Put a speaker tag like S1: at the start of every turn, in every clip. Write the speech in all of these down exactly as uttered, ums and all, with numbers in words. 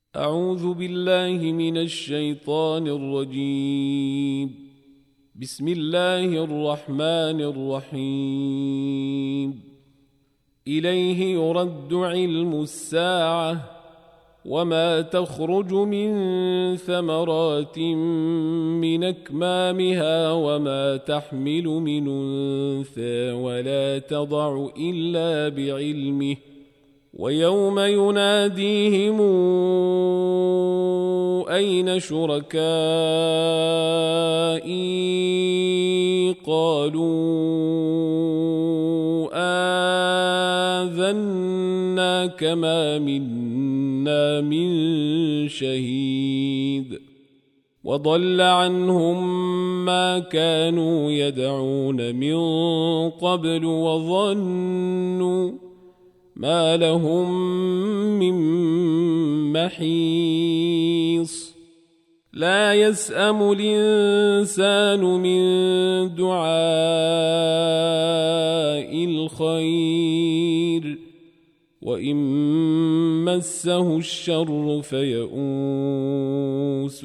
S1: أعوذ بالله من الشيطان الرجيم. بسم الله الرحمن الرحيم. إليه يرد علم الساعة وما تخرج من ثمرات من أكمامها وما تحمل من أنثى ولا تضع إلا بعلمه ويوم يناديهم أين شركائي قالوا آذناك ما منا من شهيد وضل عنهم ما كانوا يدعون من قبل وظنوا ما لهم من محيص لا يسأم الإنسان من دعاء الخير وإن مسه الشر فيئوس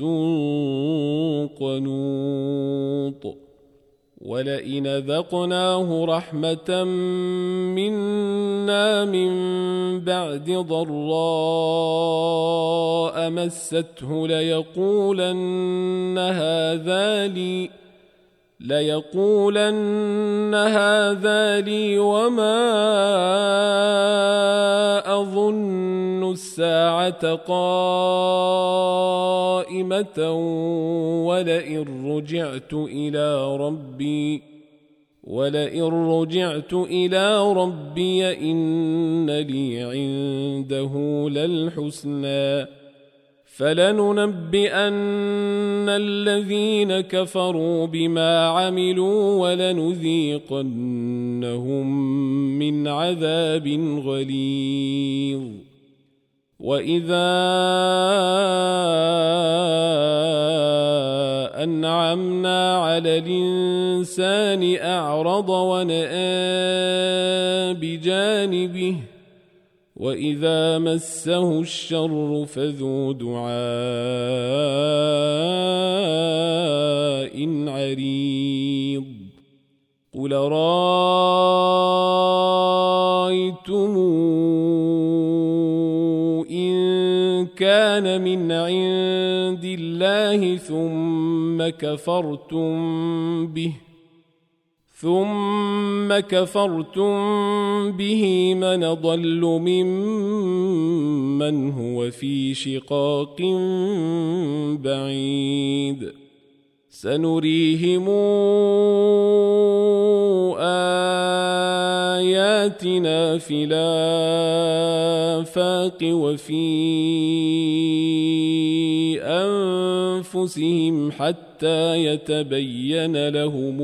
S1: قنوط ولئن ذقناه رحمة منا من بعد ضراء مسته ليقولن هذا لي ليقولن هذا لي وما أظن الساعة قائمة ولئن رجعت إلى ربي ولئن رجعت إلى ربي إن لي عنده للحسنى فلننبئن الذين كفروا بما عملوا ولنذيقنهم من عذاب غليظ وإذا أنعمنا على الإنسان أعرض ونأى بجانبه وإذا مسه الشر فذو دعاء عريض قل رأيتم إن كان من عند الله ثم كفرتم به ثم كفرتم به من ضل ممن هو في شقاق بعيد سنريهم آياتنا في الآفاق وفي أنفسهم حتى يتبين لهم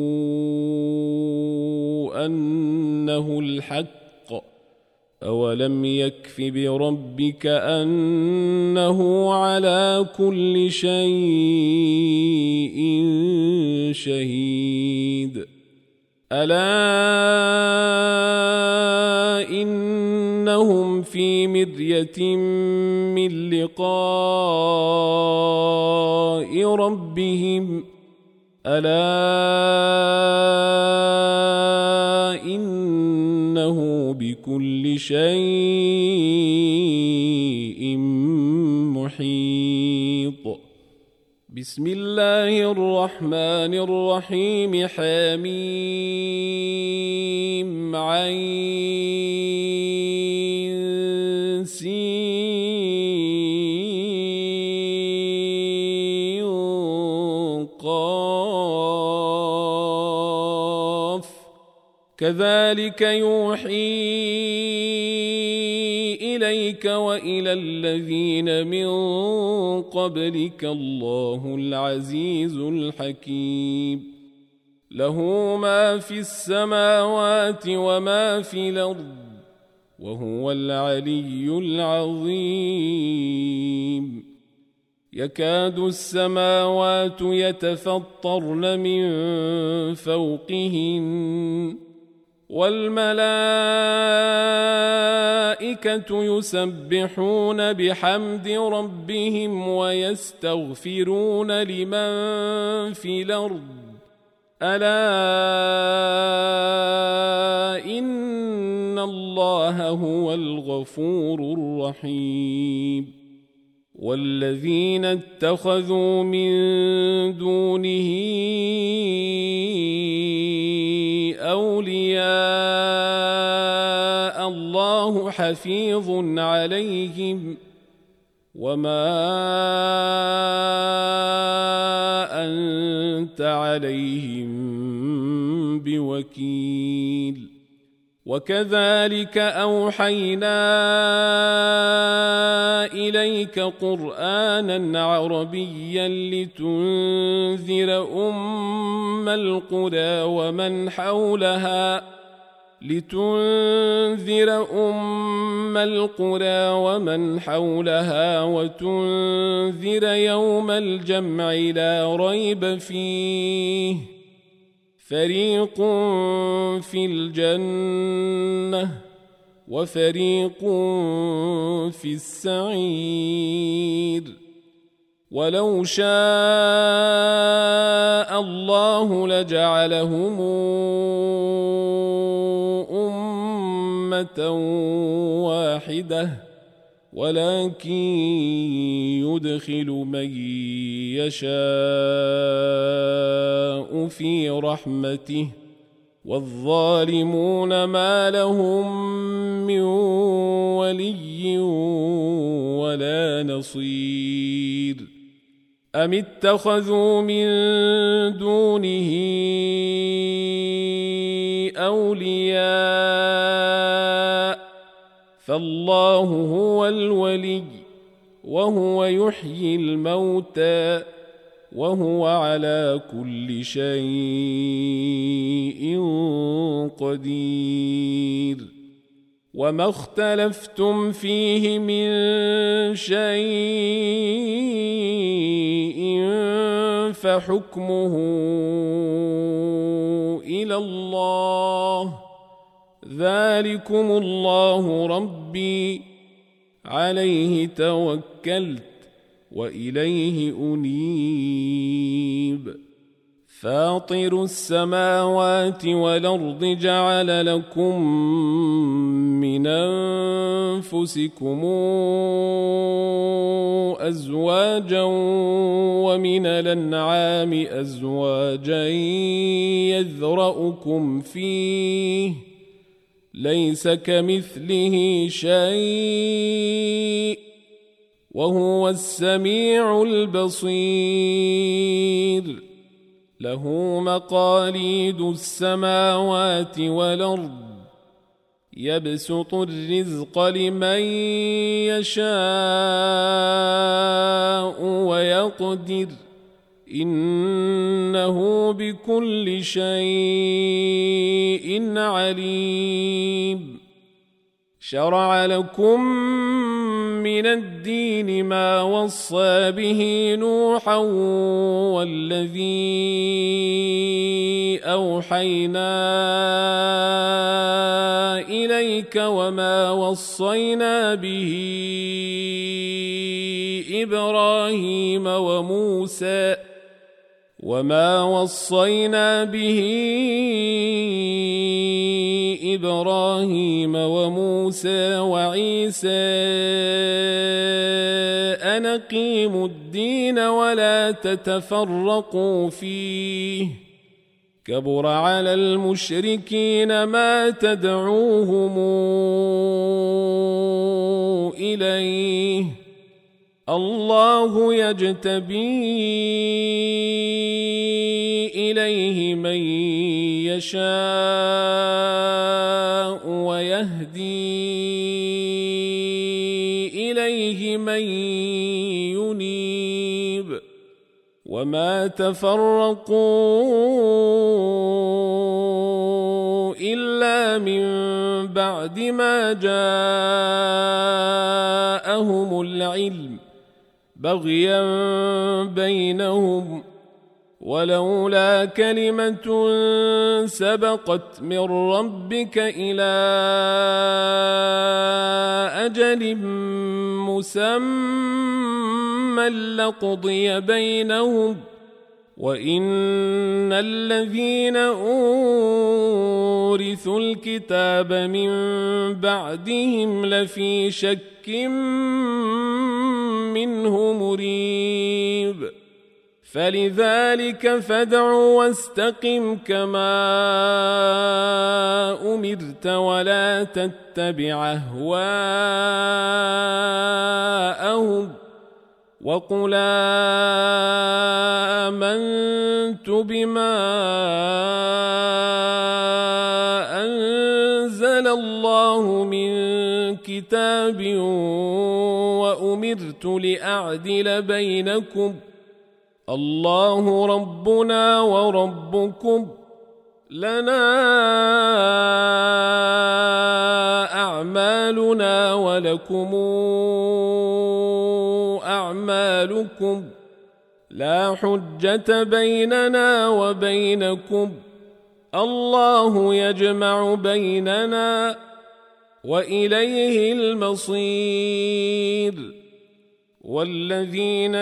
S1: أنه الحق أولم يكف بربك أنه على كل شيء شهيد ألا إنهم في مرية من لقاء ربهم ألا إنه بكل شيء محيط بسم الله الرحمن الرحيم حميم عين سين قاف كذلك يوحي إليك وإلى الذين من قبلك الله العزيز الحكيم له ما في السماوات وما في الأرض وهو العلي العظيم يكاد السماوات يتفطرن من فوقهن والملائكة يسبحون بحمد ربهم ويستغفرون لمن في الأرض ألا إن الله هو الغفور الرحيم والذين اتخذوا من دونه أولياء الله حفيظ عليهم وما أنت عليهم بوكيل وكذلك أوحينا إليك قرآنا عربيا لتنذر أم القرى ومن حولها لتنذر أم القرى ومن حولها وتنذر يوم الجمع لا ريب فيه فريق في الجنة وفريق في السعير ولو شاء الله لجعلهم أمة واحدة ولكن يدخل من يشاء في رحمته والظالمون ما لهم من ولي ولا نصير أم اتخذوا من دونه أولياء فالله هو الولي وهو يحيي الموتى وهو على كل شيء قدير وما اختلفتم فيه من شيء فحكمه إلى الله ذلكم الله ربي عليه توكلت وإليه أنيب فاطر السماوات والأرض جعل لكم من أنفسكم أزواجا ومن الأنعام أزواجا يذرأكم فيه ليس كمثله شيء وهو السميع البصير له مقاليد السماوات والأرض يبسط الرزق لمن يشاء ويقدر إنه بكل شيء عليم شرع لكم من الدين ما وصى به نوحا والذي أوحينا إليك وما وصينا به إبراهيم وموسى وما وصينا به إبراهيم وموسى وعيسى أن أقيموا الدين ولا تتفرقوا فيه كبر على المشركين ما تدعوهم إليه الله يجتبي إليه من يشاء ويهدي إليه من ينيب وما تفرقوا إلا من بعد ما جاءهم العلم بغيا بينهم ولولا كلمة سبقت من ربك إلى أجل مسمى لقضي بينهم وإن الذين أورثوا الكتاب من بعدهم لفي شك منه مريب فلذلك فادع واستقم كما أمرت ولا تتبع أهواءهم وقل آمنت بما أنزل الله من كتاب وأمرت لأعدل بينكم الله ربنا وربكم لنا أعمالنا ولكم أعمالكم لا حجة بيننا وبينكم الله يجمع بيننا وإليه المصير والذين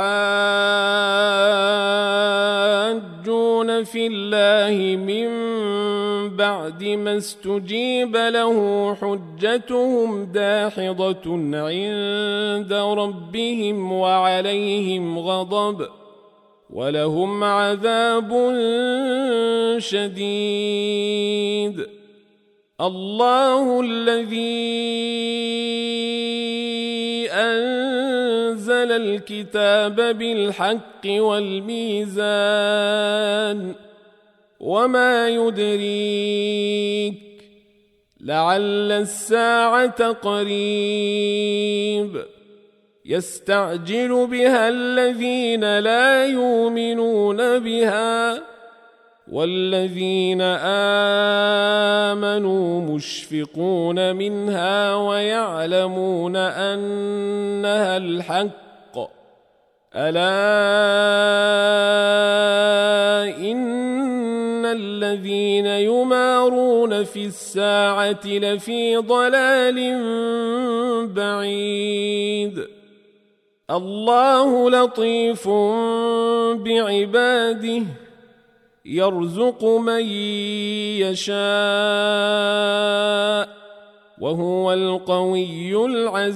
S1: يحاجون في الله من بعد ما استجيب له حجتهم داحضة عند ربهم وعليهم غضب ولهم عذاب شديد الله الذي أنزل الكتاب بالحق والميزان وما يدريك لعل الساعة قريب يستعجل بها الذين لا يؤمنون بها والذين آمنوا مشفقون منها ويعلمون أنها الحق ألا إن الذين يمارون في الساعة لفي ضلال بعيد الله لطيف بعباده يرزق من يشاء وهو القوي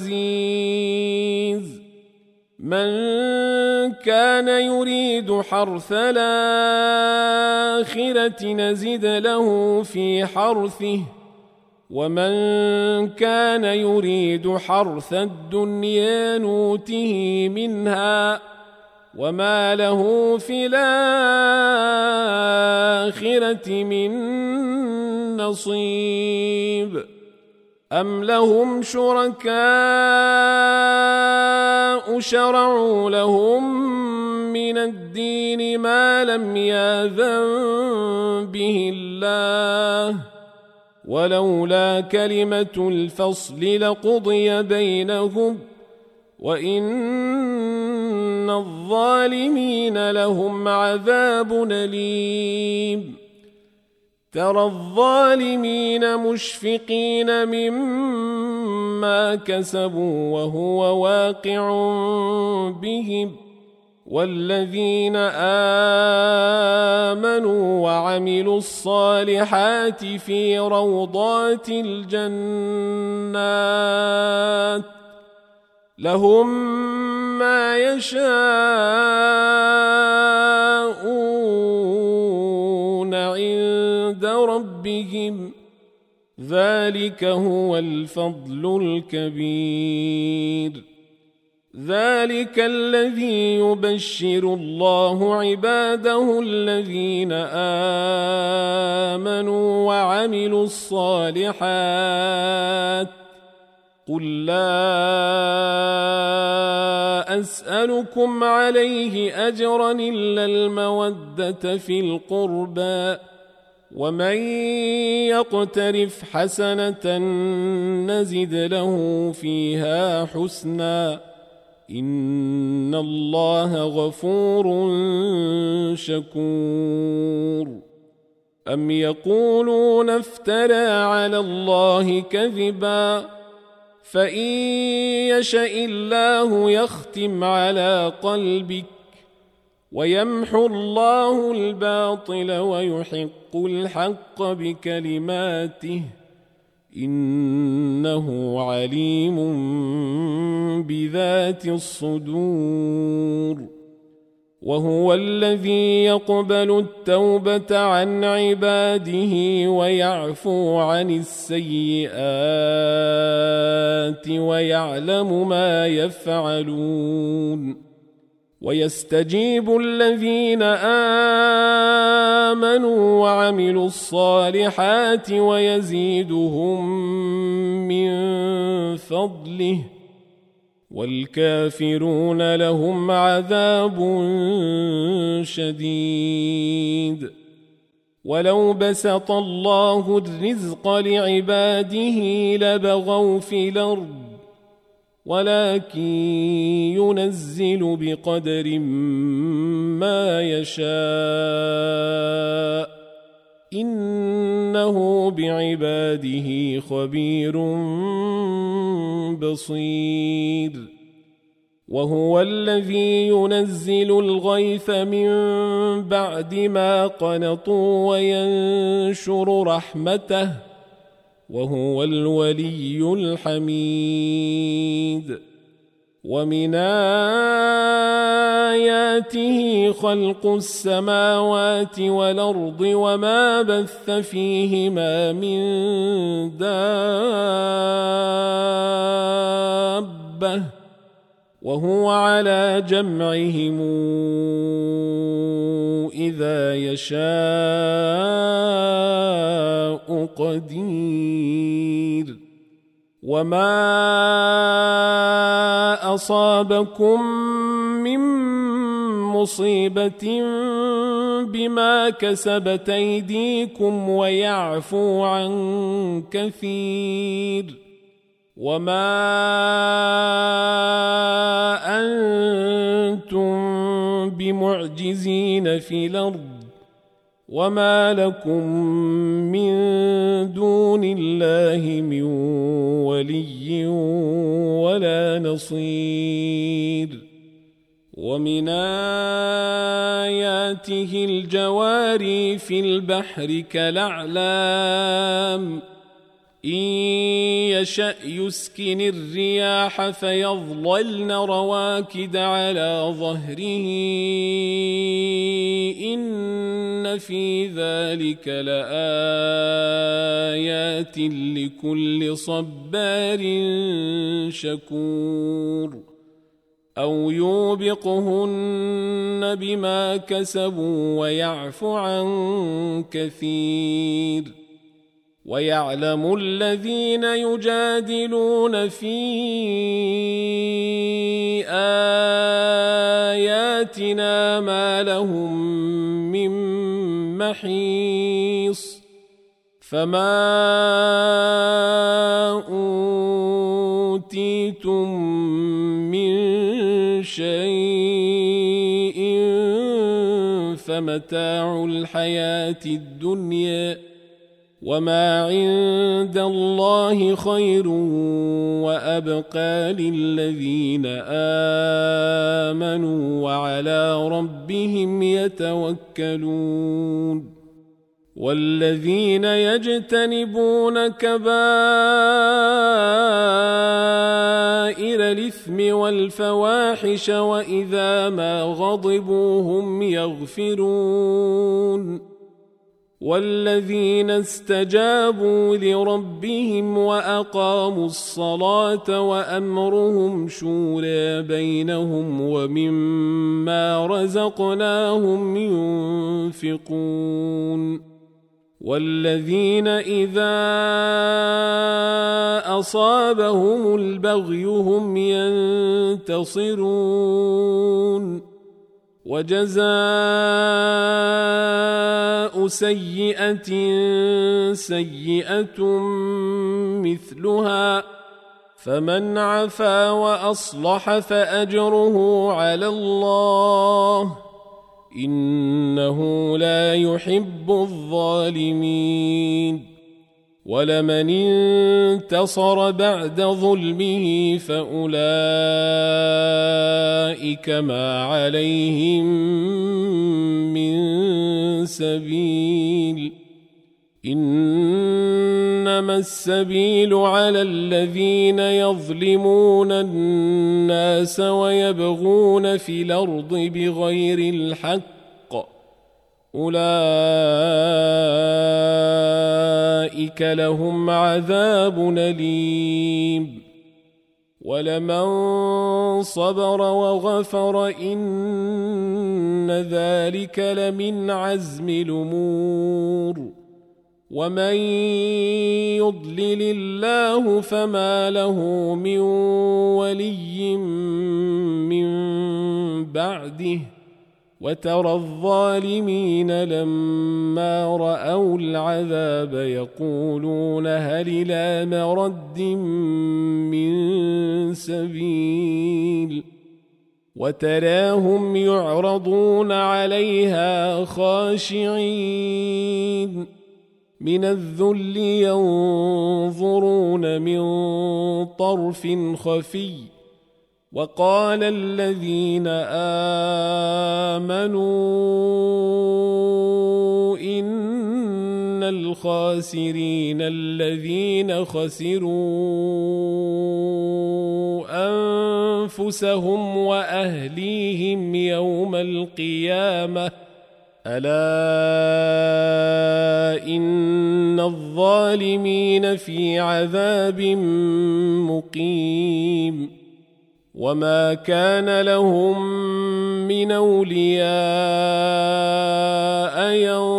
S1: العزيز من كان يريد حرث الآخرة نزد له في حرثه ومن كان يريد حرث الدنيا نوته منها وما له في الآخرة من نصيب أم لهم شركاء شرعوا لهم من الدين ما لم يأذن به الله ولولا كلمة الفصل لقضي بينهم وإن الظالمين لهم عذاب أليم ترى الظالمين مشفقين مما كسبوا وهو واقع بهم والذين آمنوا وعملوا الصالحات في روضات الجنات لهم ما يشاءون عند ربهم ذلك هو الفضل الكبير ذلك الذي يبشر الله عباده الذين آمنوا وعملوا الصالحات قل لا أسألكم عليه أجرا إلا المودة في القربى ومن يقترف حسنة نزد له فيها حسنا إن الله غفور شكور أم يقولون افترى على الله كذبا فإن يشأ الله يختم على قلبك ويمحو الله الباطل ويحق الحق بكلماته إنه عليم بذات الصدور وهو الذي يقبل التوبة عن عباده ويعفو عن السيئات ويعلم ما يفعلون ويستجيب الذين آمنوا وعملوا الصالحات ويزيدهم من فضله والكافرون لهم عذاب شديد ولو بسط الله الرزق لعباده لبغوا في الأرض ولكن ينزل بقدر ما يشاء إنه بعباده خبير بصير وهو الذي ينزل الغيث من بعد ما قنطوا وينشر رحمته وهو الولي الحميد ومن آياته خلق السماوات والأرض وما بث فيهما من دابة وهو على جمعهم إذا يشاء قدير وما أصابكم من مصيبة بما كسبت أيديكم ويعفو عن كثير وما أنتم بمعجزين في الأرض وما لكم من دون الله من ولي ولا نصير ومن آياته الجواري في البحر كالأعلام إن يشأ يسكن الرياح فيظللن رواكد على ظهره إن في ذلك لآيات لكل صبار شكور أو يوبقهن بما كسبوا ويعفو عن كثير ويعلم الذين يجادلون في آياتنا ما لهم من محيص فما أوتيتم من شيء فمتاع الحياة الدنيا وما عند الله خير وأبقى للذين آمنوا وعلى ربهم يتوكلون والذين يجتنبون كبائر الإثم والفواحش وإذا ما غضبوا هم يغفرون والذين استجابوا لربهم وأقاموا الصلاة وأمرهم شورى بينهم ومما رزقناهم ينفقون والذين إذا أصابهم البغي هم ينتصرون وجزاء سيئة سيئة مثلها فمن عفا وأصلح فأجره على الله إنه لا يحب الظالمين ولمن انتصر بعد ظلمه فأولئك ما عليهم من سبيل إنما السبيل على الذين يظلمون الناس ويبغون في الأرض بغير الحق أولئك لهم عذاب أليم ولمن صبر وغفر إن ذلك لمن عزم الأمور ومن يضلل الله فما له من ولي من بعده وترى الظالمين لما رأوا العذاب يقولون هل إلى مرد من سبيل وتراهم يعرضون عليها خاشعين من الذل ينظرون من طرف خفي وقال الذين آمنوا إن الخاسرين الذين خسروا أنفسهم وأهليهم يوم القيامة ألا إن الظالمين في عذاب مقيم وما كان لهم من أولياء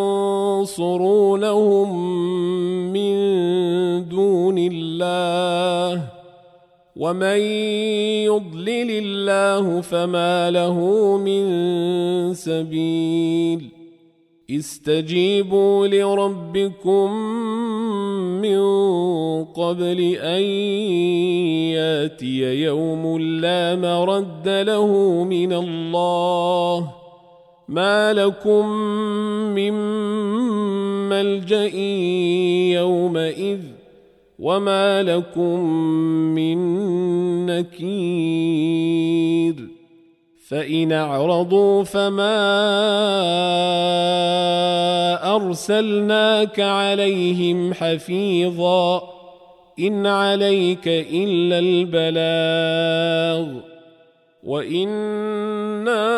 S1: ينصرونهم من دون الله ومن يضلل الله فما له من سبيل استجيبوا لربكم من قبل أن ياتي يوم لا مرد له من الله ما لكم من ملجأ يومئذ وما لكم من نكير فإن أعرضوا فما أرسلناك عليهم حفيظا إن عليك إلا البلاغ وإنا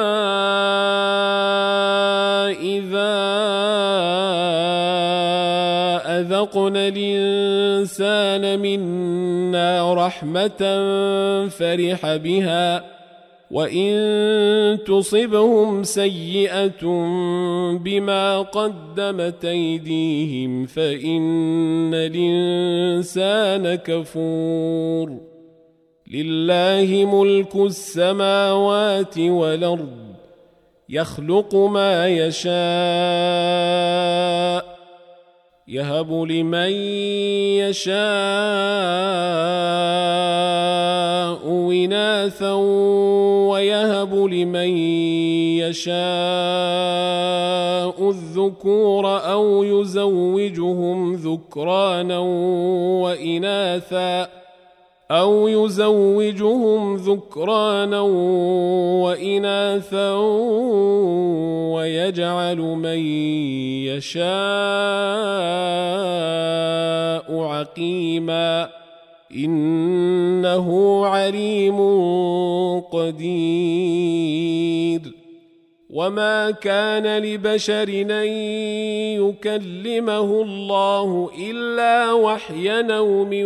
S1: إذا أذقنا الإنسان منا رحمة فرح بها وإن تصبهم سيئة بما قدمت أيديهم فإن الإنسان كفور لله ملك السماوات والأرض يخلق ما يشاء يهب لمن يشاء إناثا ويهب لمن يشاء الذكور أو يزوجهم ذكرانا وإناثا أو يزوجهم ذكرانا وإناثا ويجعل من يشاء عقيما إنه عليم قدير وما كان لبشر أن يكلمه الله إلا وحيا أو من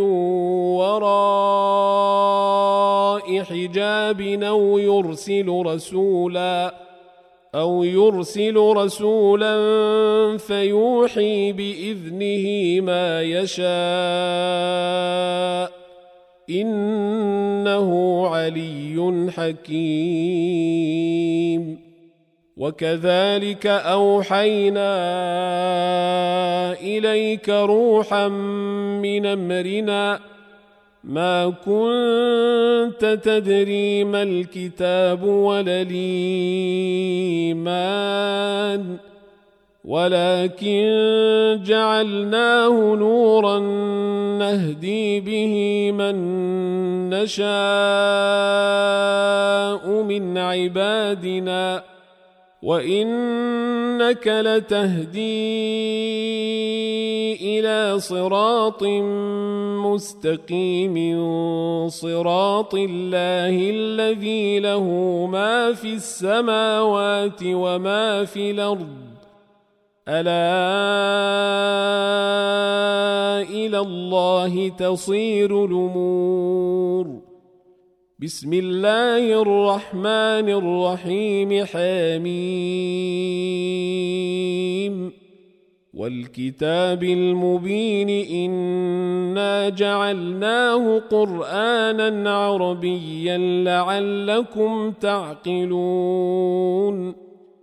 S1: وراء حجاب أو يرسل رسولا أو يرسل رسولا فيوحي بإذنه ما يشاء إنه علي حكيم وكذلك أوحينا إليك روحا من أمرنا ما كنت تدري ما الكتاب ولا الإيمان ولكن جعلناه نورا نهدي به من نشاء من عبادنا وإنك لتهدي إلى صراط مستقيم صراط الله الذي له ما في السماوات وما في الأرض ألا إلى الله تصير الأمور. بسم الله الرحمن الرحيم حميم والكتاب المبين إنا جعلناه قرآنا عربيا لعلكم تعقلون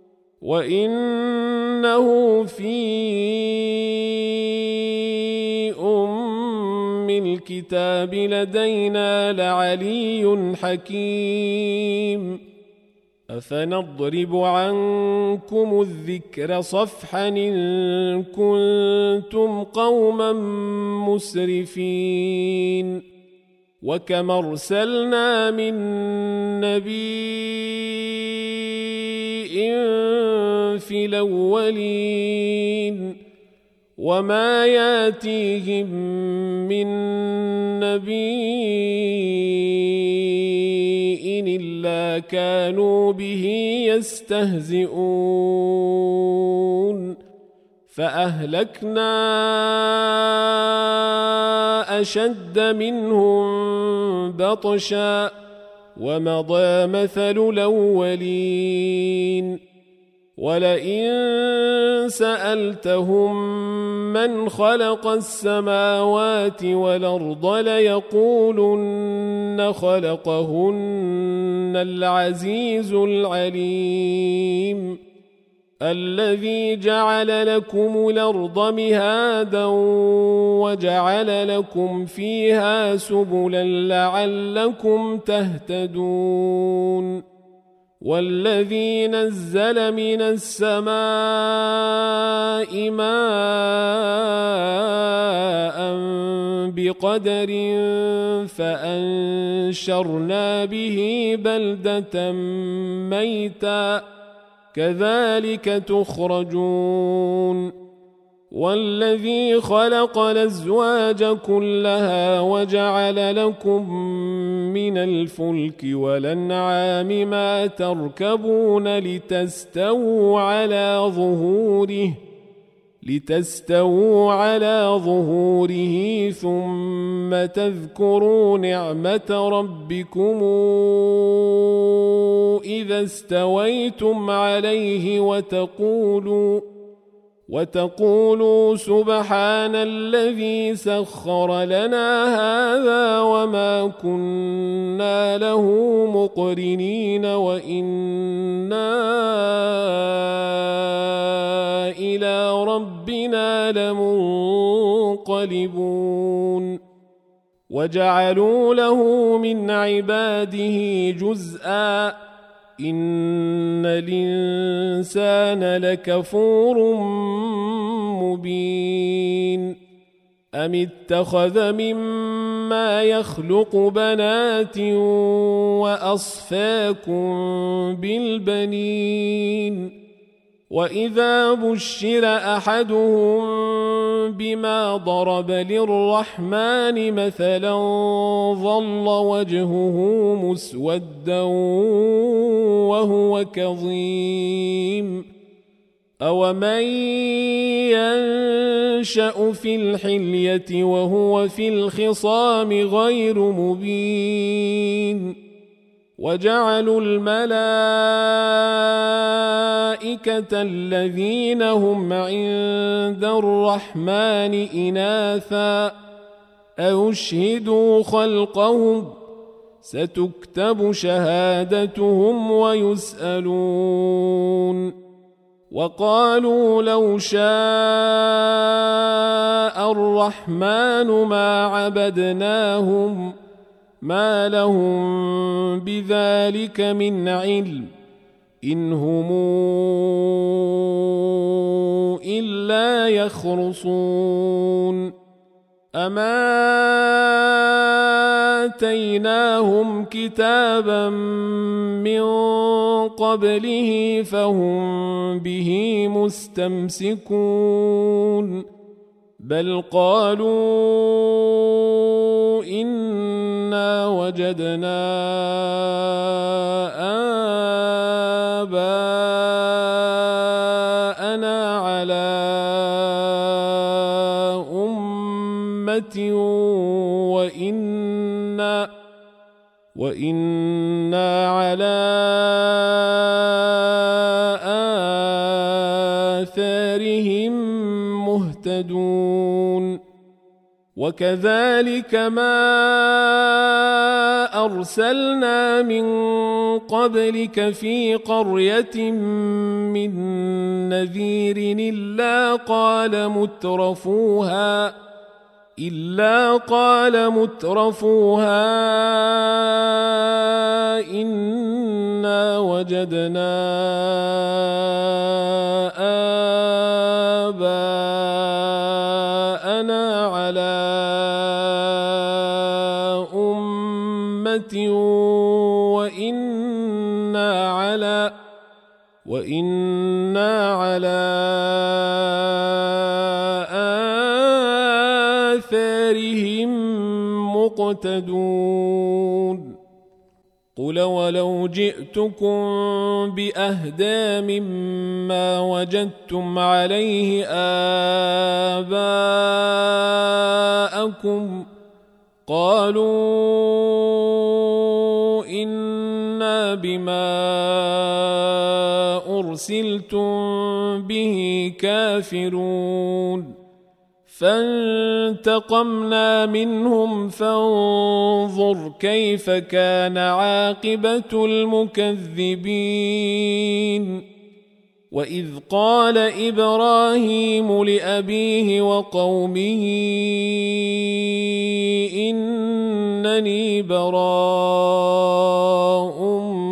S1: وإنه في أم الكتاب لدينا لعلي حكيم أفنضرب عنكم الذكر صفحا إن كنتم قوما مسرفين وكم أرسلنا من نبي في الأولين وما ياتيهم من نبي إلا كانوا به يستهزئون فأهلكنا أشد منهم بطشا ومضى مثل الأولين ولئن سألتهم من خلق السماوات والأرض ليقولن خلقهن العزيز العليم الذي جعل لكم الأرض مهادا وجعل لكم فيها سبلا لعلكم تهتدون والذي نزل من السماء ماء بقدر فأنشرنا به بلدة ميتا كذلك تخرجون والذي خلق الأزواج كلها وجعل لكم من الفلك والأنعام ما تركبون لتستووا على ظهوره لتستووا على ظهوره ثم تذكروا نعمة ربكم إذا استويتم عليه وتقولوا وتقولوا سبحان الذي سخر لنا هذا وما كنا له مقرنين وإنا إلى ربنا لمنقلبون وجعلوا له من عباده جزءا إن الإنسان لكفور مبين أم اتخذ مما يخلق بنات وأصفاكم بالبنين وإذا بشر أحدهم بما ضرب للرحمن مثلا ظل وجهه مسودا وهو كظيم أومن ينشأ في الحلية وهو في الخصام غير مبين وجعلوا الملائكة الذين هم عند الرحمن إناثا أشهدوا خلقهم ستكتب شهادتهم ويسألون وقالوا لو شاء الرحمن ما عبدناهم ما لهم بذلك من علم إن هم إلا يخرصون أما آتيناهم كتابا من قبله فهم به مستمسكون بل قالوا إنا وجدنا آباءنا على أمة وإنا وإنا على آثارهم مهتدون وكذلك ما أرسلنا من قبلك في قرية من نذير إلا قال مترفوها إلا قال مترفوها إنا وجدنا آباءنا على أمة وإنا على وإنا على آثارهم مقتدون قل ولو جئتكم بأهدى مما وجدتم عليه آباءكم قالوا إنا بما أرسلتم به كافرون فانتقمنا منهم فانظر كيف كان عاقبة المكذبين وإذ قال إبراهيم لأبيه وقومه إنني براء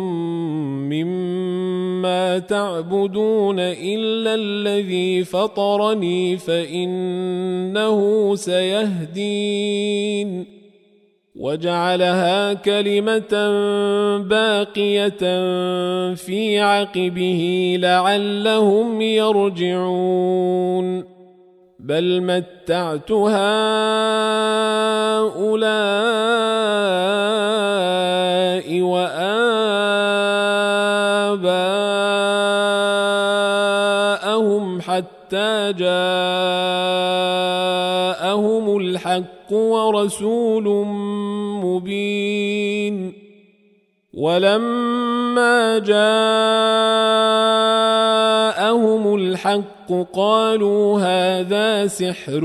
S1: مما تعبدون إلا الذي فطرني فإنه سيهدين وجعلها كلمة باقية في عقبه لعلهم يرجعون بل متعت هؤلاء وآباءهم حتى جاءهم الحق ورسول مبين ولما جاءهم الحق قالوا هذا سحر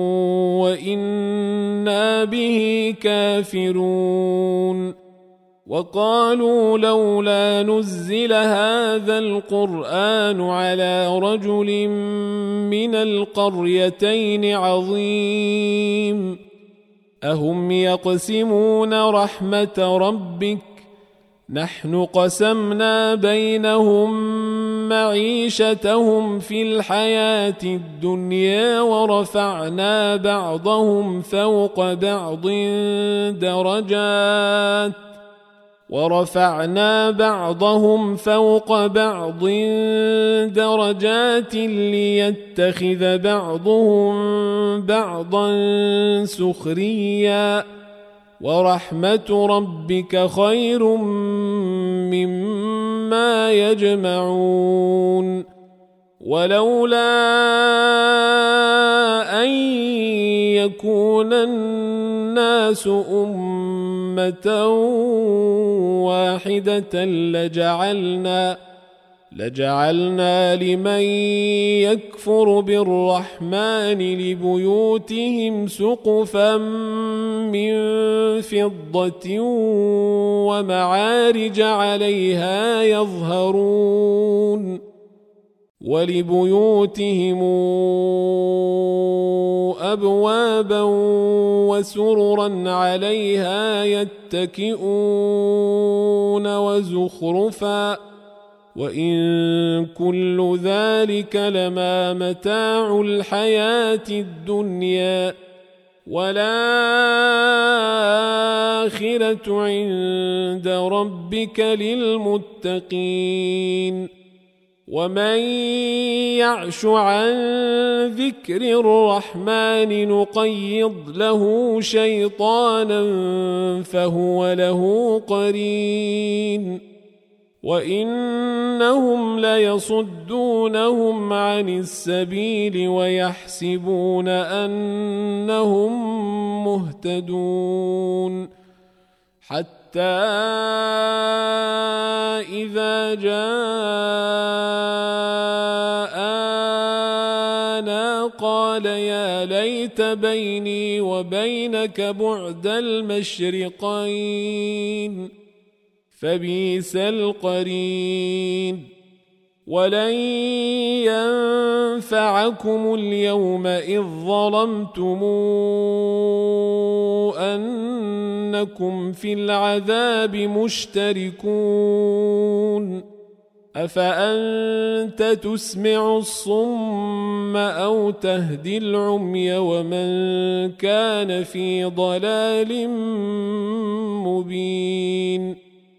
S1: وإنا به كافرون وقالوا لولا نزل هذا القرآن على رجل من القريتين عظيم أهم يقسمون رحمة ربك نحن قسمنا بينهم معيشتهم في الحياة الدنيا ورفعنا بعضهم فوق بعض درجات ورفعنا بعضهم فوق بعض درجات ليتخذ بعضهم بعضا سخريا ورحمة ربك خير مما يجمعون ولولا أن يكون الناس أمة واحدة لجعلنا لجعلنا لمن يكفر بالرحمن لبيوتهم سقفا من فضة ومعارج عليها يظهرون ولبيوتهم أبوابا وسررا عليها يتكئون وزخرفا وإن كل ذلك لما متاع الحياة الدنيا والآخرة عند ربك للمتقين ومن يعش عن ذكر الرحمن نقيض له شيطانا فهو له قرين وإنهم ليصدونهم عن السبيل ويحسبون أنهم مهتدون حتى إذا جاءنا قال يا ليت بيني وبينك بعد المشرقين فبئس القرين ولن ينفعكم اليوم إذ ظلمتم أنكم في العذاب مشتركون أفأنت تسمع الصم أو تهدي العمي ومن كان في ضلال مبين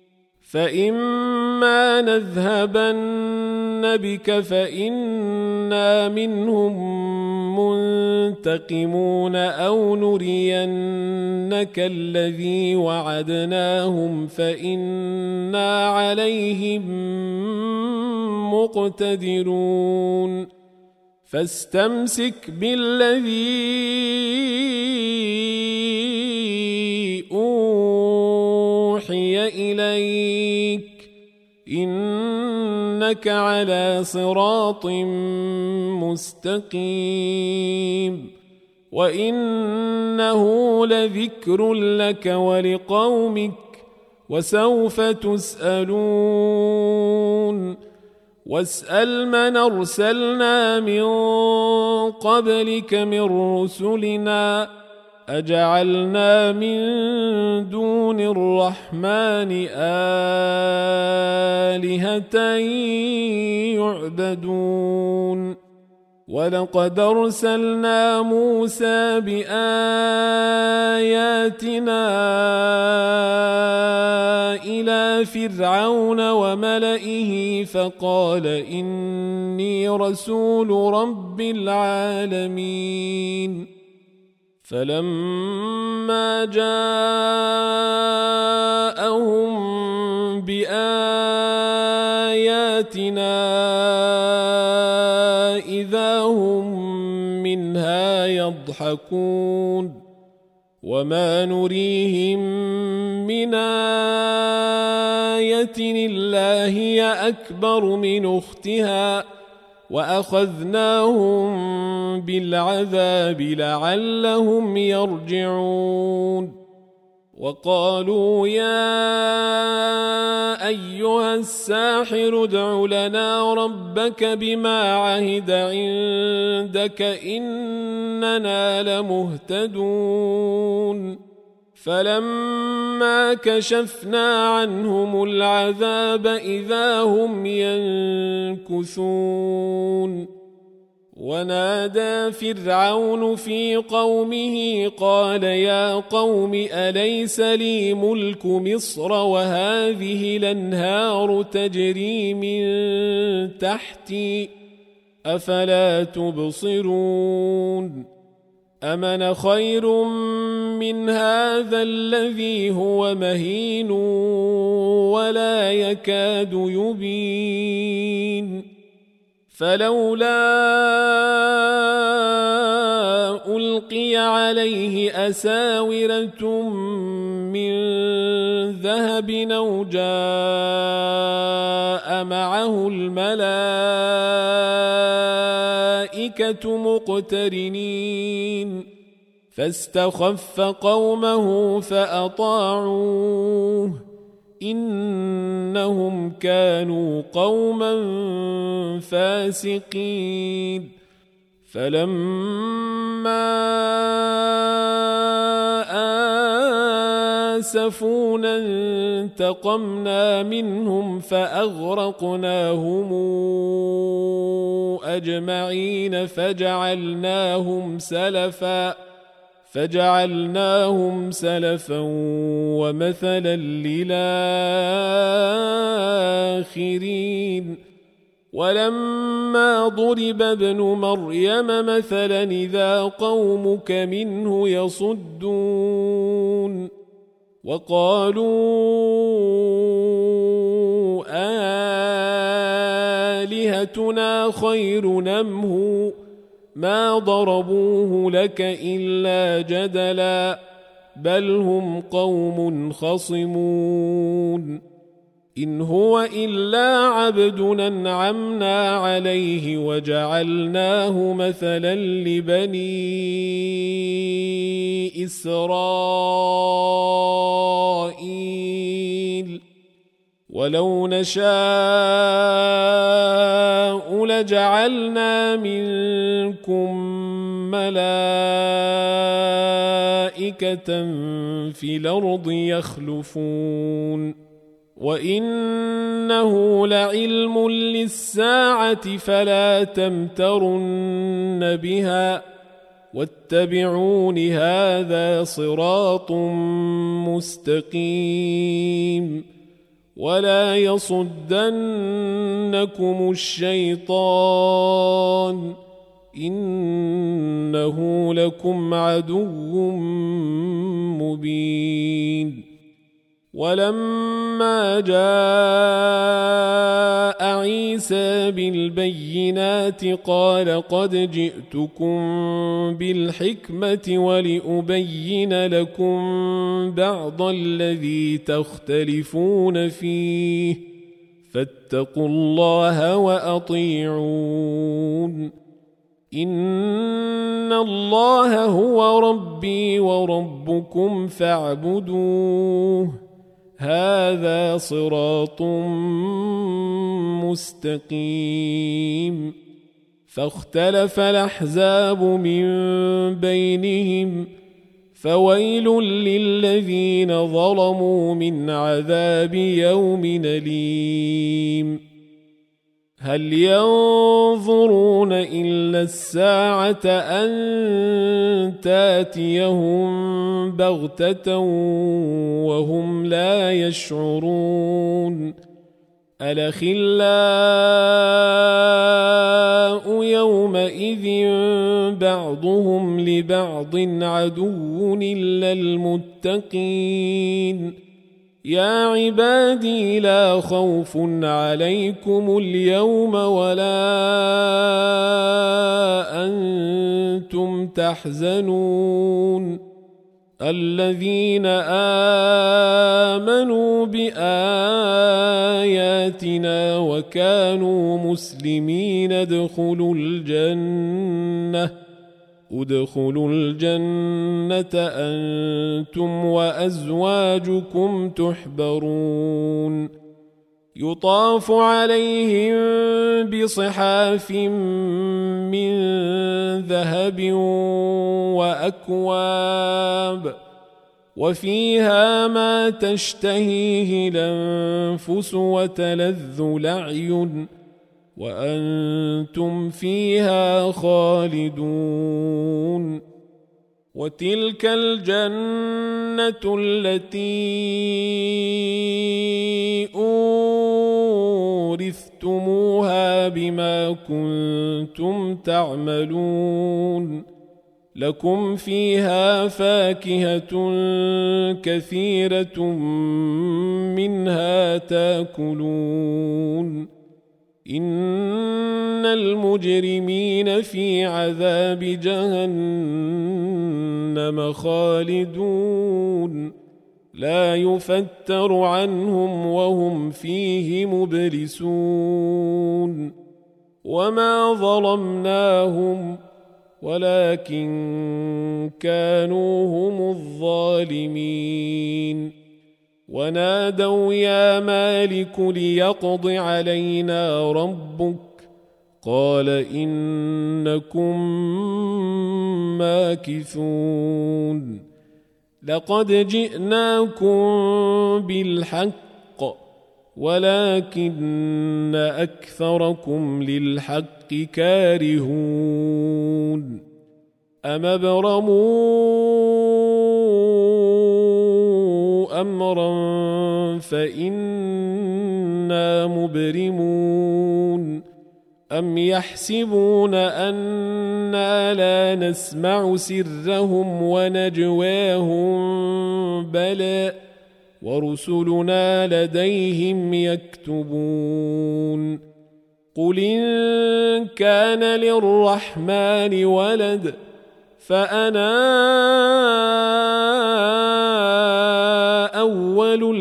S1: فإما نذهبن بك فإنا منهم منتقمون أو نرينك الذي وعدناهم فإنا عليهم مقتدرون فاستمسك بالذي أوحي إليك إنك على صراط مستقيم وإنه لذكر لك ولقومك وسوف تسألون واسأل من أرسلنا من قبلك من رسلنا أجعلنا من دون الرحمن آلهة يعبدون ولقد أرسلنا موسى بآياتنا إلى فرعون وملئه فقال إني رسول رب العالمين فلما جاءهم بآياتنا إذا هم منها يضحكون وما نريهم من آية إلا هي أكبر من أختها وأخذناهم بالعذاب لعلهم يرجعون وقالوا يا أيها الساحر ادع لنا ربك بما عهد عندك إننا لمهتدون فلما كشفنا عنهم العذاب إذا هم ينكثون ونادى فرعون في قومه قال يا قوم أليس لي ملك مصر وهذه الأنهار تجري من تحتي أفلا تبصرون أمن خير من هذا الذي هو مهين ولا يكاد يبين فلولا ألقي عليه أساورة من ذهب أو جاء معه الملائكة مقترنين فاستخف قومه فأطاعوه إنهم كانوا قوما فاسقين فلما آسفونا انتقمنا منهم فأغرقناهم أجمعين فجعلناهم سلفا فجعلناهم سلفا ومثلا للآخرين ولما ضرب ابن مريم مثلا إذا قومك منه يصدون وقالوا آلهتنا خير أم هو ما ضربوه لك إلا جدلا بل هم قوم خصمون إن هو إلا عبد أنعمنا عليه وجعلناه مثلا لبني إسرائيل ولو نشاء لجعلنا منكم ملائكة في الأرض يخلفون وإنه لعلم للساعة فلا تمترن بها واتبعون هذا صراط مستقيم ولا يصدنكم الشيطان إنه لكم عدو مبين ولما جاء عيسى بالبينات قال قد جئتكم بالحكمة ولأبين لكم بعض الذي تختلفون فيه فاتقوا الله وأطيعون إن الله هو ربي وربكم فاعبدوه هذا صراط مستقيم فاختلف الأحزاب من بينهم فويل للذين ظلموا من عذاب يوم أليم هل ينظرون إلا الساعة أن تاتيهم بغتة وهم لا يشعرون الأخلاء يومئذ بعضهم لبعض عدو إلا المتقين يا عبادي لا خوف عليكم اليوم ولا أنتم تحزنون الذين آمنوا بآياتنا وكانوا مسلمين ادخلوا الجنة ادخلوا الجنة أنتم وأزواجكم تحبرون يطاف عليهم بصحاف من ذهب وأكواب وفيها ما تشتهيه الأنفس وتلذ الأعين وأنتم فيها خالدون وتلك الجنة التي أورثتموها بما كنتم تعملون لكم فيها فاكهة كثيرة منها تاكلون إن المجرمين في عذاب جهنم خالدون لا يفتر عنهم وهم فيه مبلسون وما ظلمناهم ولكن كانوا هم الظالمين ونادوا يا مالك ليقض علينا ربك قال إنكم ماكثون لقد جئناكم بالحق ولكن أكثركم للحق كارهون أم ابرموا أمرا فإنا مبرمون أم يحسبون أنا لا نسمع سرهم ونجواهم بلى ورسلنا لديهم يكتبون قل إن كان للرحمن ولد فأنا أول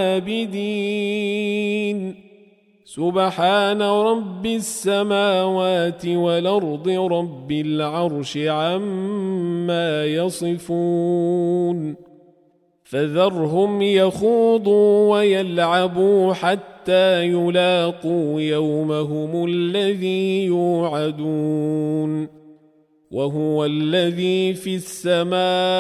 S1: العابدين سبحان رب السماوات والأرض رب العرش عما يصفون فذرهم يخوضوا ويلعبوا حتى يلاقوا يومهم الذي يوعدون وهو الذي في السماء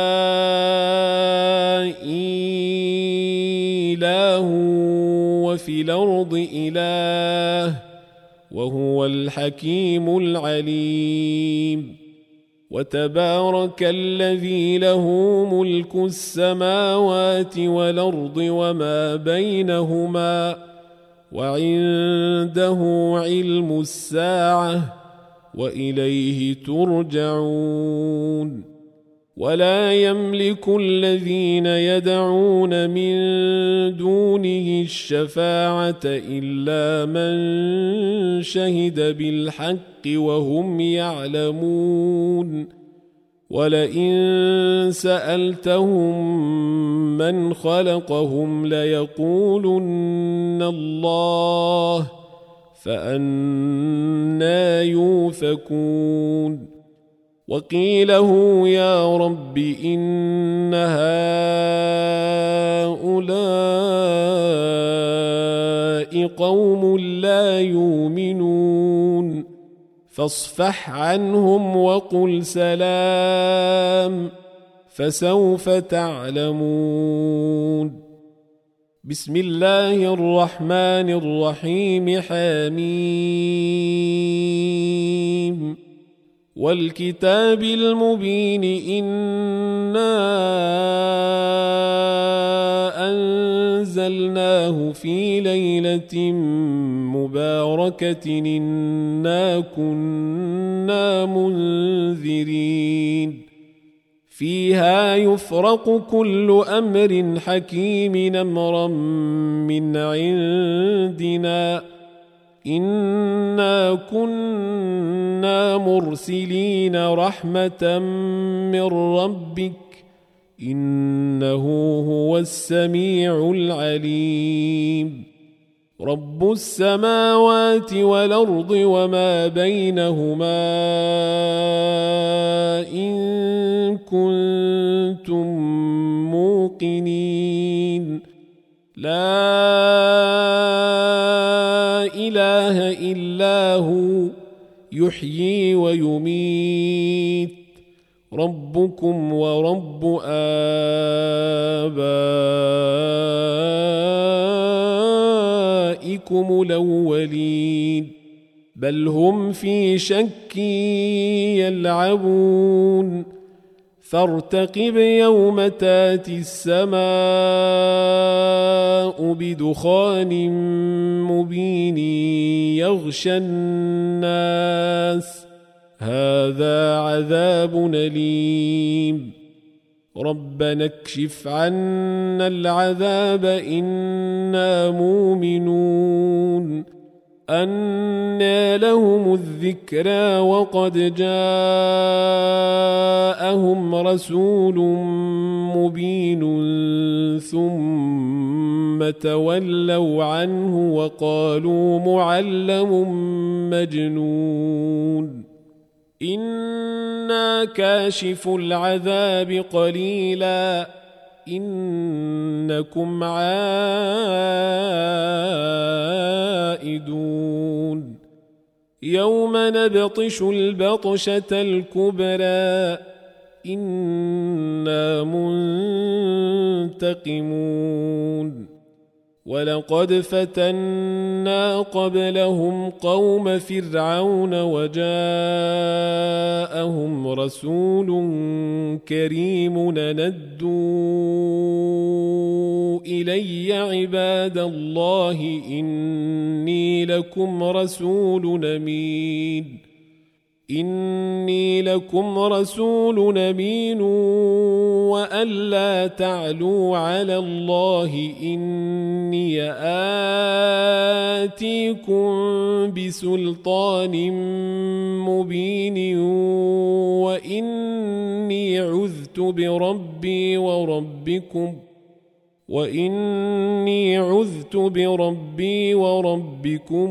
S1: إله وفي الأرض إله وهو الحكيم العليم وتبارك الذي له ملك السماوات والأرض وما بينهما وعنده علم الساعة وإليه ترجعون ولا يملك الذين يدعون من دونه الشفاعة إلا من شهد بالحق وهم يعلمون ولئن سألتهم من خلقهم ليقولن الله فأنى يوفكون وقيله يا رب إن هؤلاء قوم لا يؤمنون فاصفح عنهم وقل سلام فسوف تعلمون بسم الله الرحمن الرحيم حميم والكتاب المبين إنا أنزلناه في ليلة مباركة إنا كنا منذرين فيها يفرق كل أمر حكيم أمرا من عندنا إنا كنا مرسلين رحمة من ربك إنه هو السميع العليم رب السماوات والأرض وما بينهما إن كنتم موقنين لا إله إلا هو يحيي ويميت ربكم ورب آبائكم الأولين بل هم في شك يلعبون فارتقب يوم تاتي السماء بدخان مبين يغشى الناس هذا عذاب أليم ربنا اكشف عنا العذاب إنا مؤمنون أنى لهم الذكرى وقد جاءهم رسول مبين ثم تولوا عنه وقالوا معلم مجنون إنا كاشف العذاب قليلا إنكم عائدون يوم نبطش البطشة الكبرى إنا منتقمون ولقد فتنا قبلهم قوم فرعون وجاءهم رسول كريم ندوا إلي عباد الله إني لكم رسول أمين إني لكم رسول أمين وأن لا تعلوا على الله إني آتيكم بسلطان مبين وإني عذت بربي وربكم وإني عذت بربي وربكم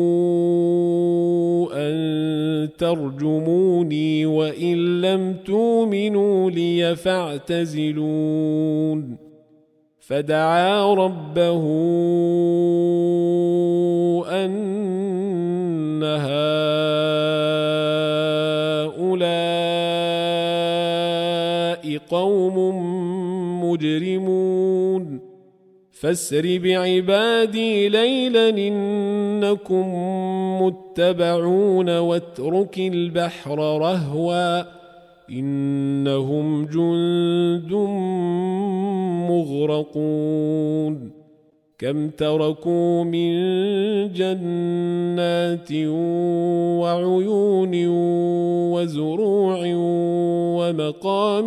S1: أن ترجموني وإن لم تؤمنوا لي فاعتزلون فدعا ربه أن هؤلاء قوم مجرمون فاسر بعبادي ليلا إنكم متبعون واترك البحر رهوا إنهم جند مغرقون كم تركوا من جنات وعيون وزروع ومقام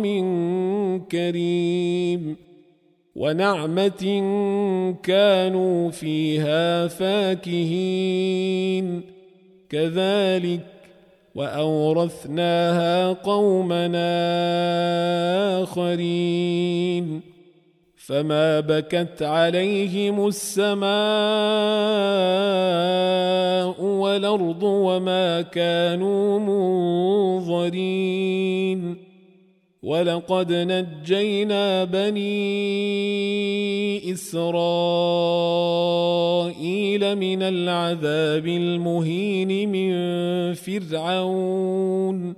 S1: كريم ونعمة كانوا فيها فاكهين كذلك وأورثناها قومنا آخرين فما بكت عليهم السماء والأرض وما كانوا منظرين ولقد نجينا بني إسرائيل من العذاب المهين من فرعون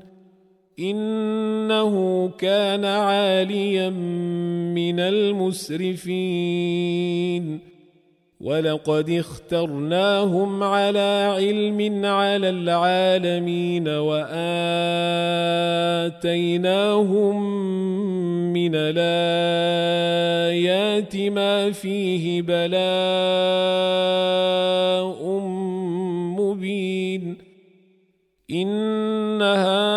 S1: إنه كان عاليا من المسرفين ولقد اخترناهم على علم على العالمين وآتيناهم من الآيات ما فيه بلاء مبين إن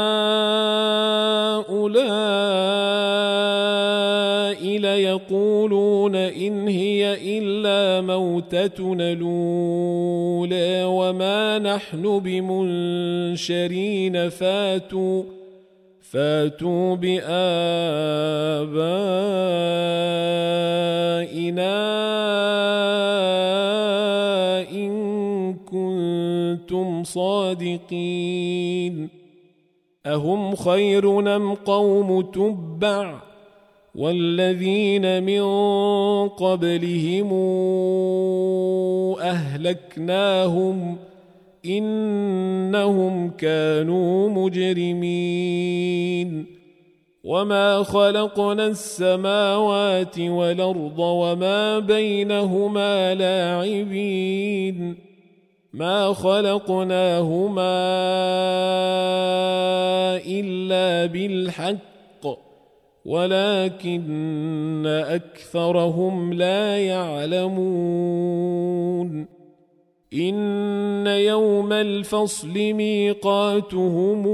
S1: هؤلاء ليقولون إن هي إلا موتتنا الأولى وما نحن بمنشرين فاتوا فاتوا بآبائنا إن كنتم صادقين أهم خير أم قوم تبع والذين من قبلهم أهلكناهم إنهم كانوا مجرمين وما خلقنا السماوات والأرض وما بينهما لاعبين ما خلقناهما إلا بالحق ولكن أكثرهم لا يعلمون إن يوم الفصل ميقاتهم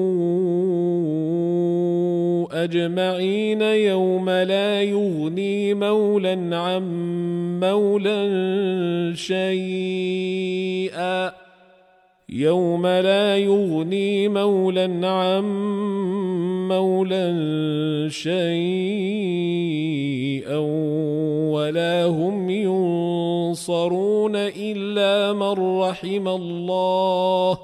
S1: أجمعين يوم لا يغني مولا عن مولا شيئا يوم لا يغني مولا عن مولا شيئا ولا هم ينصرون إلا من رحم الله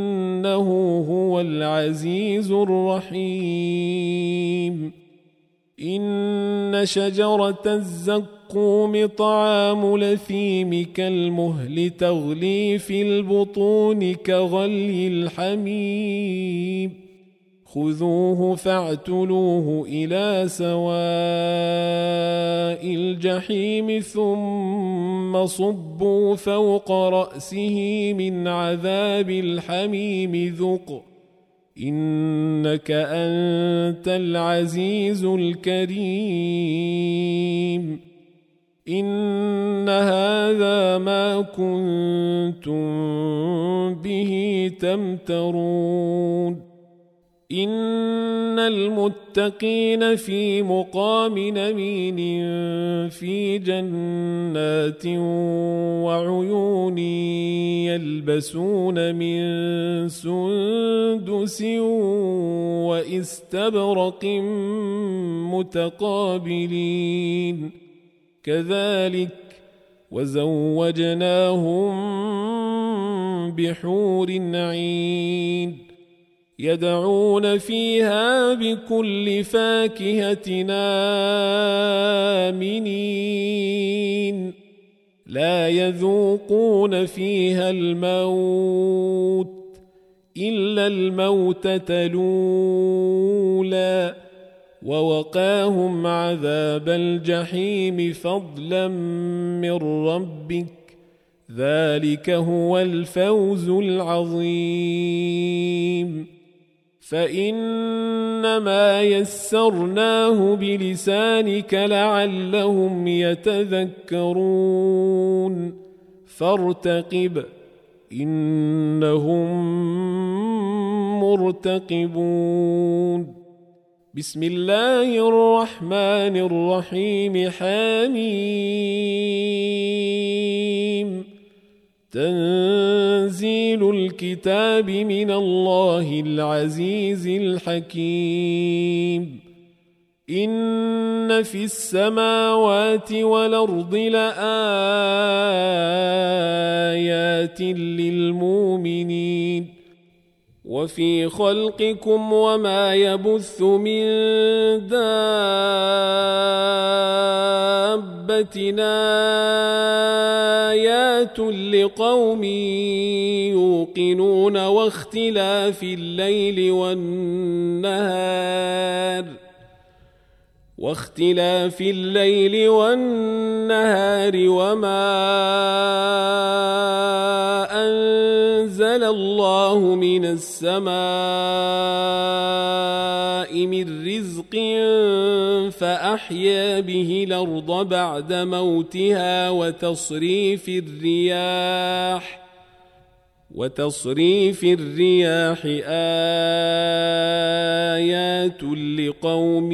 S1: إنه هو العزيز الرحيم إن شجرة الزقوم طعام الأثيم كالمهل تغلي في البطون كغلي الحميم خذوه فاعتلوه إلى سواء الجحيم ثم صبوا فوق رأسه من عذاب الحميم ذق إنك أنت العزيز الكريم إن هذا ما كنتم به تمترون إن المتقين في مقام أمين في جنات وعيون يلبسون من سندس واستبرق متقابلين كذلك وزوجناهم بحور عين يدعون فيها بكل فاكهة آمنين لا يذوقون فيها الموت إلا الموتة الأولى ووقاهم عذاب الجحيم فضلا من ربك ذلك هو الفوز العظيم فإنما يسرناه بلسانك لعلهم يتذكرون فارتقب إنهم مرتقبون بسم الله الرحمن الرحيم حميم تنزيل الكتاب من الله العزيز الحكيم إن في السماوات والأرض لآيات للمؤمنين وفي خلقكم وما يبث من دابة آيات لقوم يوقنون واختلاف الليل والنهار واختلاف الليل والنهار وما أنزل الله من السماء من رزق فأحيا به الأرض بعد موتها وتصريف الرياح وتصريف الرياح آيات لقوم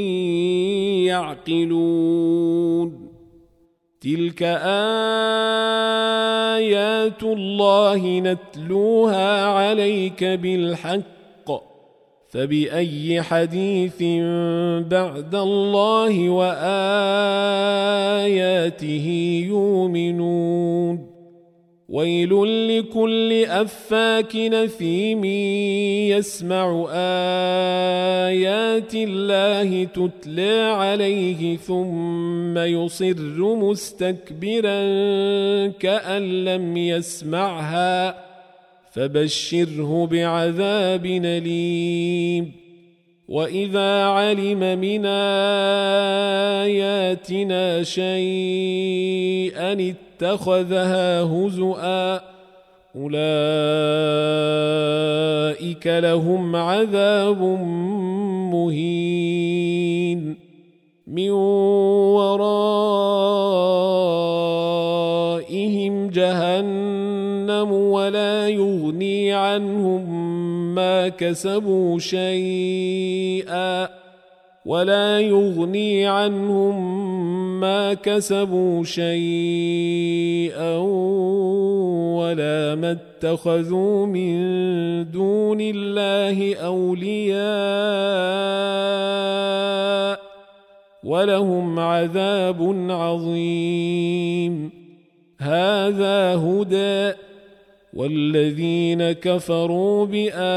S1: يعقلون تلك آيات الله نتلوها عليك بالحق فبأي حديث بعد الله وآياته يؤمنون ويل لكل أفاك نثيم يسمع آيات الله تتلى عليه ثم يصر مستكبرا كأن لم يسمعها فبشره بعذاب أليم وإذا علم من آياتنا شيئا اتخذها هزؤا أولئك لهم عذاب مهين من ورائهم جهنم ولا يغني عنهم ما كسبوا شيئا ولا يغني عنهم ما كسبوا شيئا ولا ما اتخذوا من دون الله أولياء ولهم عذاب عظيم هذا هدى والذين كفروا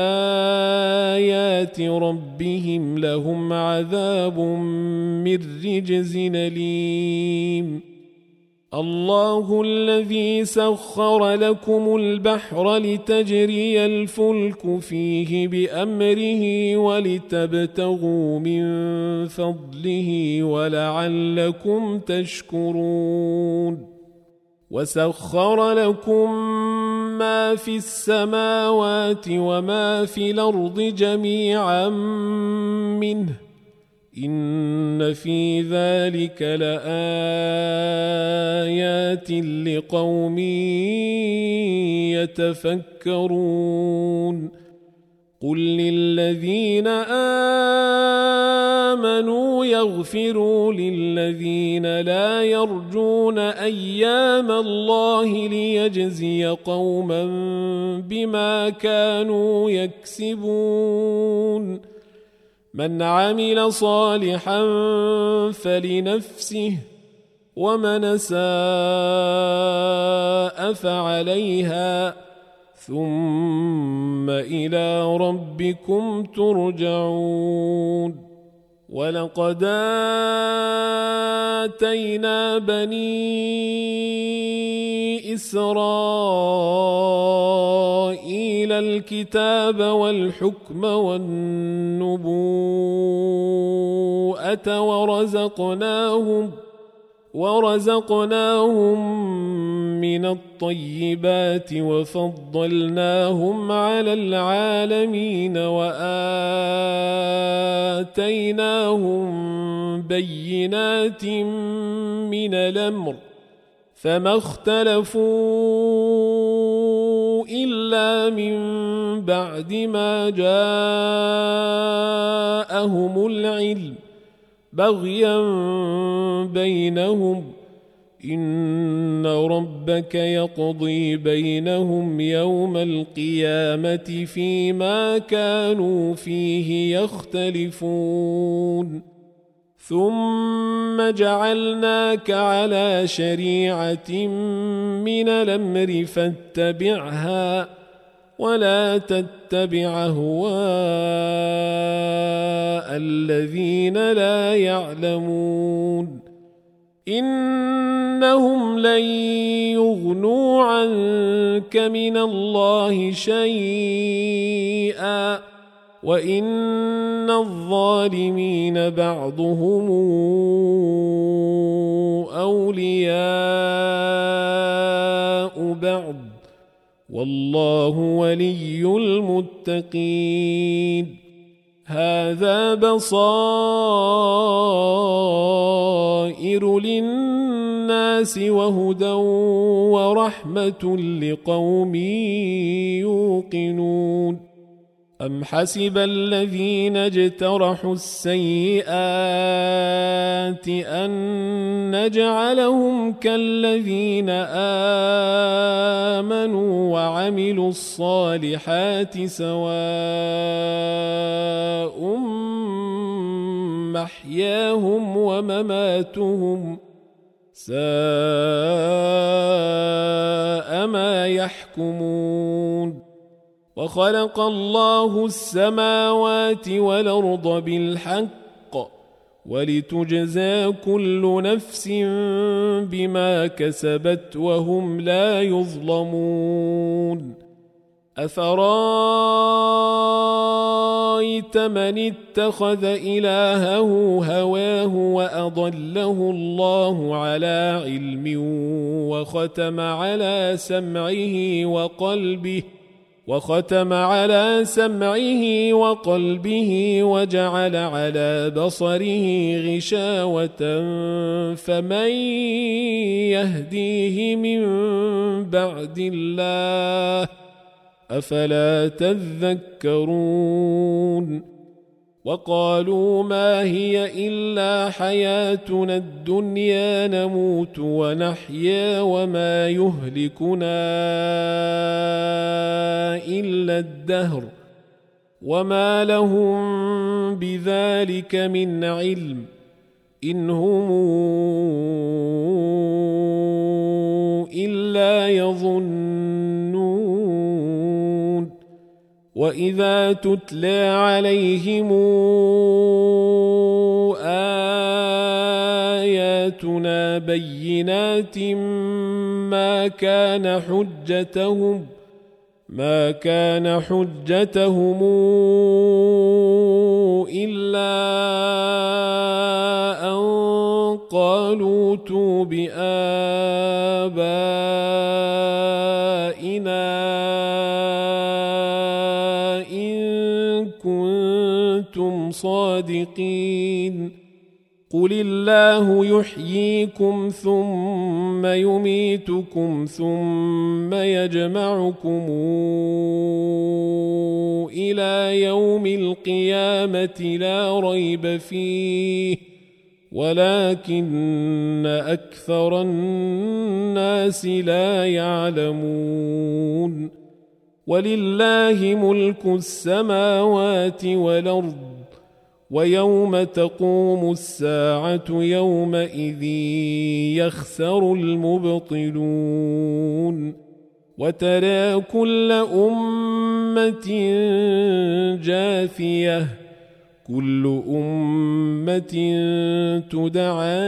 S1: بآيات ربهم لهم عذاب من رجز أليم الله الذي سخر لكم البحر لتجري الفلك فيه بأمره ولتبتغوا من فضله ولعلكم تشكرون وسخر لكم ما في السماوات وما في الأرض جميعا منه إن في ذلك لآيات لقوم يتفكرون قل للذين آمنوا يغفروا للذين لا يرجون أيام الله ليجزي قوما بما كانوا يكسبون من عمل صالحا فلنفسه ومن أساء فعليها ثم إلى ربكم ترجعون ولقد آتينا بني إسرائيل الكتاب والحكم والنبوءة ورزقناهم ورزقناهم من الطيبات وفضلناهم على العالمين وآتيناهم بينات من الأمر فما اختلفوا إلا من بعد ما جاءهم العلم بغيا بينهم إن ربك يقضي بينهم يوم القيامة فيما كانوا فيه يختلفون ثم جعلناك على شريعة من الأمر فاتبعها ولا تتبع أهواء الذين لا يعلمون إنهم لن يغنوا عنك من الله شيئا وإن الظالمين بعضهم أولياء بعض والله ولي المتقين هذا بصائر للناس وهدى ورحمة لقوم يوقنون أم حسب الذين اجترحوا السيئات أن نجعلهم كالذين آمنوا وعملوا الصالحات سواء محياهم ومماتهم ساء ما يحكمون وخلق الله السماوات والأرض بالحق ولتجزى كل نفس بما كسبت وهم لا يظلمون أفرأيت من اتخذ إلهه هواه وأضله الله على علم وختم على سمعه وقلبه وختم على سمعه وقلبه وجعل على بصره غشاوة فمن يهديه من بعد الله أفلا تذكرون وقالوا ما هي إلا حياتنا الدنيا نموت ونحيا وما يهلكنا إلا الدهر وما لهم بذلك من علم إن هم إلا يظنون وإذا تتلى عليهم آياتنا بينات ما كان حجتهم ما كان حجتهم إلا أن قالوا ائتوا بآبائنا إن كنتم صادقين قل الله يحييكم ثم يميتكم ثم يجمعكم إلى يوم القيامة لا ريب فيه ولكن أكثر الناس لا يعلمون ولله ملك السماوات والأرض ويوم تقوم الساعة يومئذ يخسر المبطلون وترى كل أمة جاثية كل أمة تدعى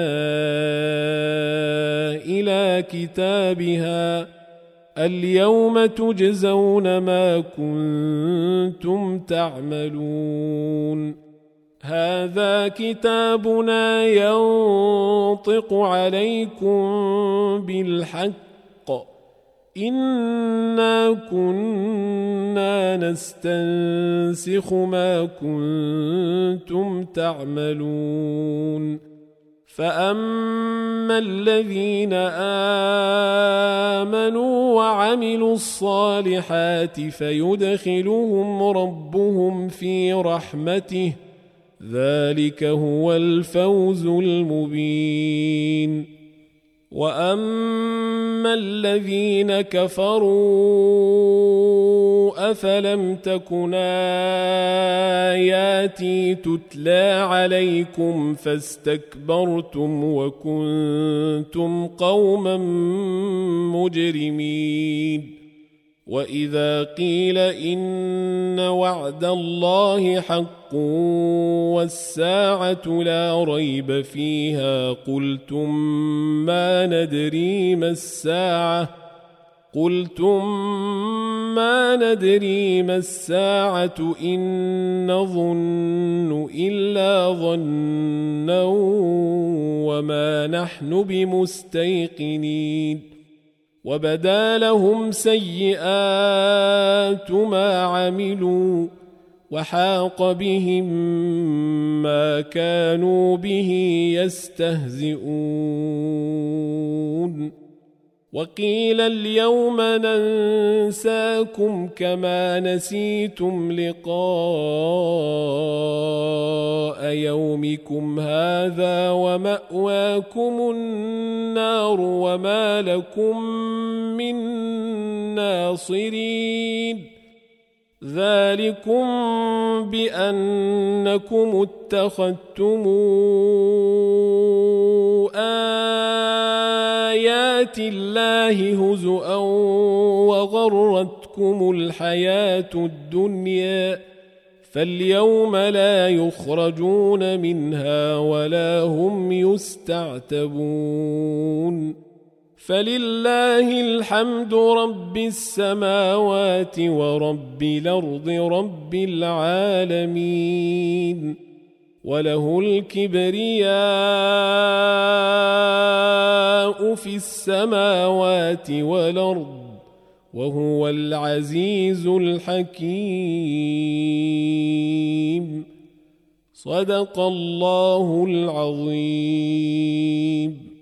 S1: إلى كتابها اليوم تجزون ما كنتم تعملون هذا كتابنا ينطق عليكم بالحق إنا كنا نستنسخ ما كنتم تعملون فأما الذين آمنوا وعملوا الصالحات فيدخلهم ربهم في رحمته ذلك هو الفوز المبين وأما الذين كفروا أفلم تكن آياتي تتلى عليكم فاستكبرتم وكنتم قوما مجرمين وإذا قيل إن وعد الله حق والساعة لا ريب فيها قلتم ما ندري ما الساعة قلتم ما ندري ما الساعة إن نظن إلا ظنا وما نحن بمستيقنين وبدا لهم سيئات ما عملوا وحاق بهم ما كانوا به يستهزئون وقيل اليوم ننساكم كما نسيتم لقاء يومكم هذا ومأواكم النار وما لكم من ناصرين ذلكم بأنكم اتخذتم آيات الله هزؤا وغرتكم الحياة الدنيا فاليوم لا يخرجون منها ولا هم يستعتبون فلله الحمد رب السماوات ورب الأرض رب العالمين وله الكبرياء في السماوات والأرض وهو العزيز الحكيم صدق الله العظيم.